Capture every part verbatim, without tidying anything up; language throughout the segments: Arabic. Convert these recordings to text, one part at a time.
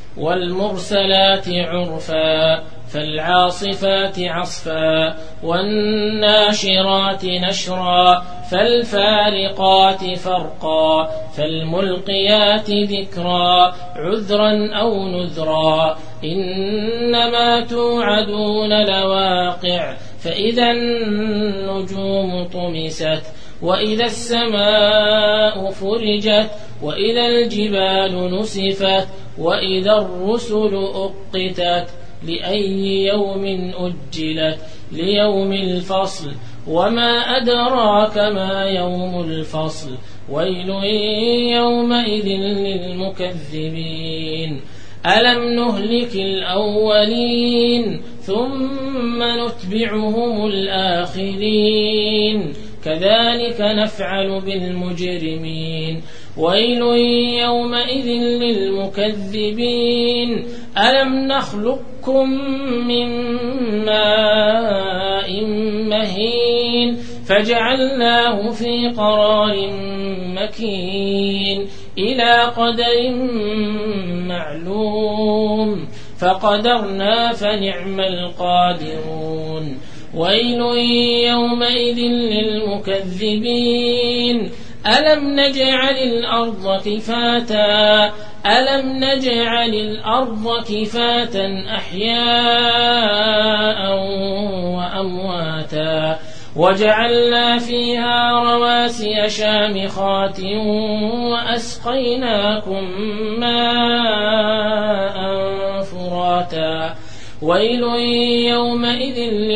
والمرسلات عرفا فالعاصفات عصفا والناشرات نشرا فالفارقات فرقا فالملقيات ذكرا عذرا أو نذرا إنما توعدون لواقع فإذا النجوم طمست وإذا السماء فرجت وإذا الجبال نسفت وإذا الرسل أقتت لأي يوم أجلت ليوم الفصل وما أدراك ما يوم الفصل ويل يومئذ للمكذبين ألم نهلك الأولين ثم نتبعهم الآخرين كذلك نفعل بالمجرمين ويل يومئذ للمكذبين ألم نخلقكم من ماء مهين فجعلناه في قرار مكين إلى قدر معلوم فقدرنا فنعم القادرون ويل يومئذ للمكذبين ألم نجعل الأرض كفاتا ألم نجعل الأرض كفاتا أحياء وأمواتا وجعلنا فيها رواسي شامخات وأسقيناكم ماء فراتا ويل يومئذ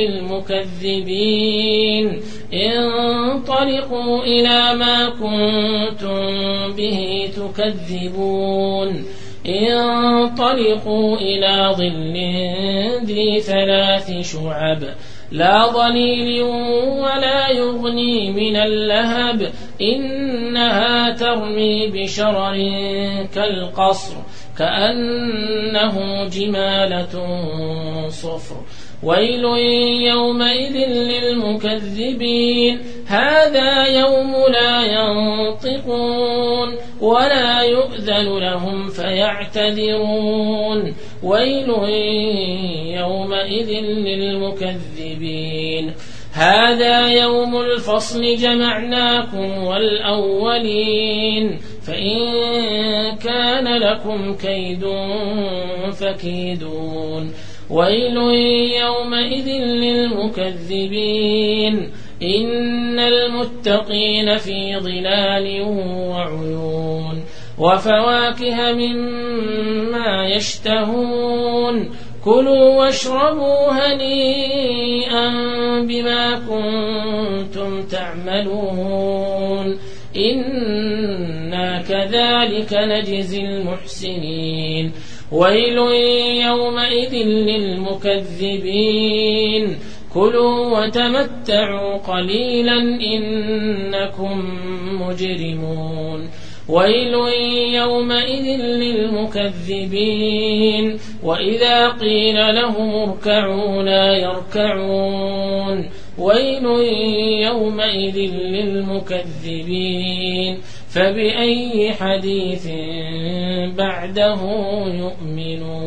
للمكذبين انطلقوا إلى ما كنتم به تكذبون انطلقوا إلى ظل ذي ثلاث شعب لا ظليل ولا يغني من اللهب إنها ترمي بشرر كالقصر كأنه جمالة صفر ويل يومئذ للمكذبين هذا يوم لا ينطقون ولا يؤذن لهم فيعتذرون ويل يومئذ للمكذبين هذا يوم الفصل جمعناكم والأولين فإن كان لكم كيد فكيدون ويل يومئذ للمكذبين إن المتقين في ظلال وعيون وفواكه مما يشتهون كلوا واشربوا هنيئا بما كنتم تعملون إنا كذلك نجزي المحسنين ويل يومئذ للمكذبين كلوا وتمتعوا قليلا إنكم مجرمون ويل يومئذ للمكذبين وإذا قيل لهم اركعوا لا يركعون ويل يومئذ للمكذبين فبأي حديث بعده يؤمنون